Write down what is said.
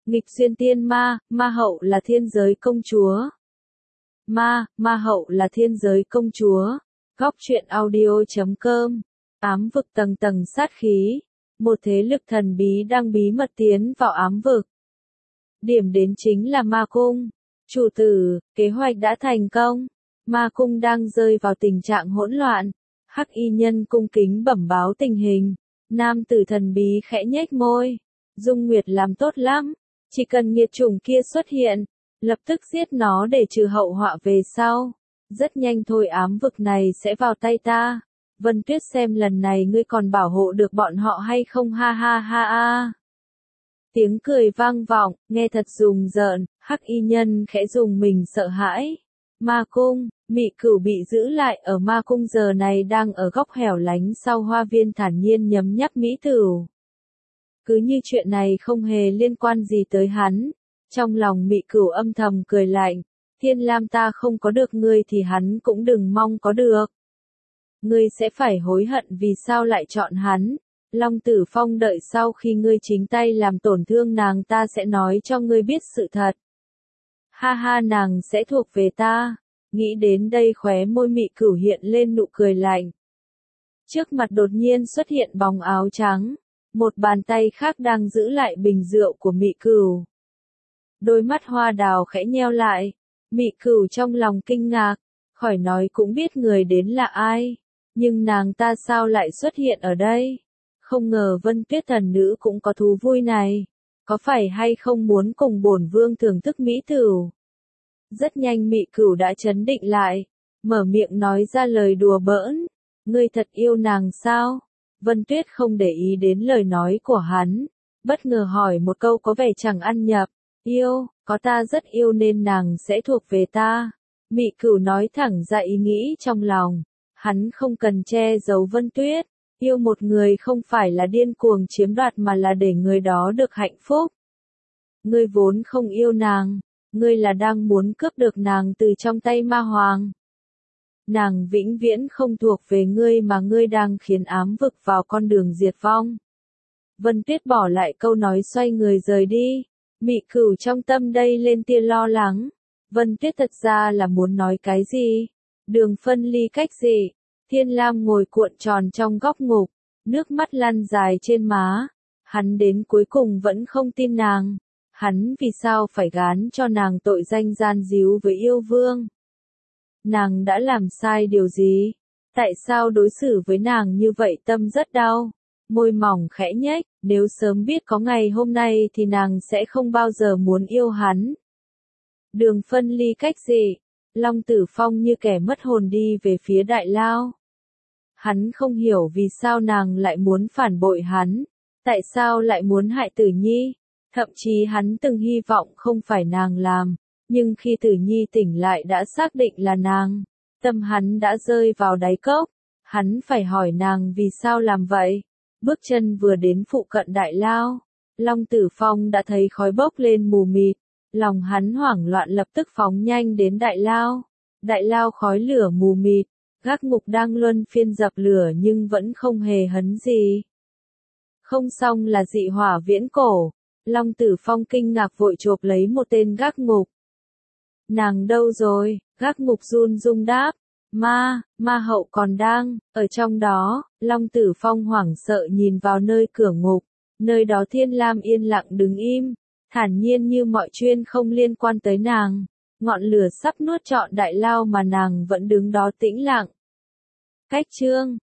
Nghịch duyên tiên ma, ma hậu là thiên giới công chúa. Ma hậu là thiên giới công chúa. Góc truyện audio.com. Ám vực tầng tầng sát khí. Một thế lực thần bí đang bí mật tiến vào ám vực. Điểm đến chính là ma cung. Chủ tử, kế hoạch đã thành công. Ma cung đang rơi vào tình trạng hỗn loạn. Hắc y nhân cung kính bẩm báo tình hình. Nam tử thần bí khẽ nhếch môi. Dung Nguyệt làm tốt lắm. Chỉ cần nghiệt chủng kia xuất hiện, lập tức giết nó để trừ hậu họa về sau. Rất nhanh thôi ám vực này sẽ vào tay ta. Vân Tuyết xem lần này ngươi còn bảo hộ được bọn họ hay không, ha ha ha ha. Tiếng cười vang vọng, nghe thật rùng rợn, hắc y nhân khẽ rùng mình sợ hãi. Ma cung, Mị Cửu bị giữ lại ở ma cung giờ này đang ở góc hẻo lánh sau hoa viên thản nhiên nhấm nháp mỹ tửu. Cứ như chuyện này không hề liên quan gì tới hắn. Trong lòng Mị Cửu âm thầm cười lạnh, Thiên Lam ta không có được ngươi thì hắn cũng đừng mong có được. Ngươi sẽ phải hối hận vì sao lại chọn hắn. Long Tử Phong đợi sau khi ngươi chính tay làm tổn thương nàng ta sẽ nói cho ngươi biết sự thật. Ha ha, nàng sẽ thuộc về ta. Nghĩ đến đây khóe môi Mị Cửu hiện lên nụ cười lạnh. Trước mặt đột nhiên xuất hiện bóng áo trắng. Một bàn tay khác đang giữ lại bình rượu của Mị Cửu. Đôi mắt hoa đào khẽ nheo lại. Mị Cửu trong lòng kinh ngạc. Khỏi nói cũng biết người đến là ai. Nhưng nàng ta sao lại xuất hiện ở đây? Không ngờ Vân Tuyết thần nữ cũng có thú vui này. Có phải hay không muốn cùng bổn vương thưởng thức mỹ tửu? Rất nhanh Mị Cửu đã trấn định lại. Mở miệng nói ra lời đùa bỡn. Ngươi thật yêu nàng sao? Vân Tuyết không để ý đến lời nói của hắn. Bất ngờ hỏi một câu có vẻ chẳng ăn nhập. Yêu, có ta rất yêu nên nàng sẽ thuộc về ta. Mị Cửu nói thẳng ra ý nghĩ trong lòng. Hắn không cần che giấu Vân Tuyết. Yêu một người không phải là điên cuồng chiếm đoạt mà là để người đó được hạnh phúc. Ngươi vốn không yêu nàng. Ngươi là đang muốn cướp được nàng từ trong tay ma hoàng. Nàng vĩnh viễn không thuộc về ngươi mà ngươi đang khiến ám vực vào con đường diệt vong. Vân Tuyết bỏ lại câu nói xoay người rời đi. Mị Cửu trong tâm đây lên tia lo lắng. Vân Tuyết thật ra là muốn nói cái gì? Đường phân ly cách gì? Thiên Lam ngồi cuộn tròn trong góc ngục, nước mắt lăn dài trên má. Hắn đến cuối cùng vẫn không tin nàng. Hắn vì sao phải gán cho nàng tội danh gian díu với yêu vương? Nàng đã làm sai điều gì? Tại sao đối xử với nàng như vậy? Tâm rất đau. Môi mỏng khẽ nhếch, nếu sớm biết có ngày hôm nay thì nàng sẽ không bao giờ muốn yêu hắn. Đường phân ly cách gì? Long Tử Phong như kẻ mất hồn đi về phía Đại Lao. Hắn không hiểu vì sao nàng lại muốn phản bội hắn. Tại sao lại muốn hại Tử Nhi? Thậm chí hắn từng hy vọng không phải nàng làm. Nhưng khi Tử Nhi tỉnh lại đã xác định là nàng. Tâm hắn đã rơi vào đáy cốc. Hắn phải hỏi nàng vì sao làm vậy. Bước chân vừa đến phụ cận Đại Lao. Long Tử Phong đã thấy khói bốc lên mù mịt. Lòng hắn hoảng loạn lập tức phóng nhanh đến Đại Lao. Đại Lao khói lửa mù mịt. Gác ngục đang luân phiên dập lửa nhưng vẫn không hề hấn gì. Không xong là dị hỏa viễn cổ. Long Tử Phong kinh ngạc vội chộp lấy một tên gác ngục. Nàng đâu rồi? Gác ngục run rung đáp. Ma hậu còn đang ở trong đó. Long Tử Phong hoảng sợ nhìn vào nơi cửa ngục. Nơi đó Thiên Lam yên lặng đứng im. Thản nhiên như mọi chuyện không liên quan tới nàng. Ngọn lửa sắp nuốt trọn Đại Lao mà nàng vẫn đứng đó tĩnh lặng. Cách chương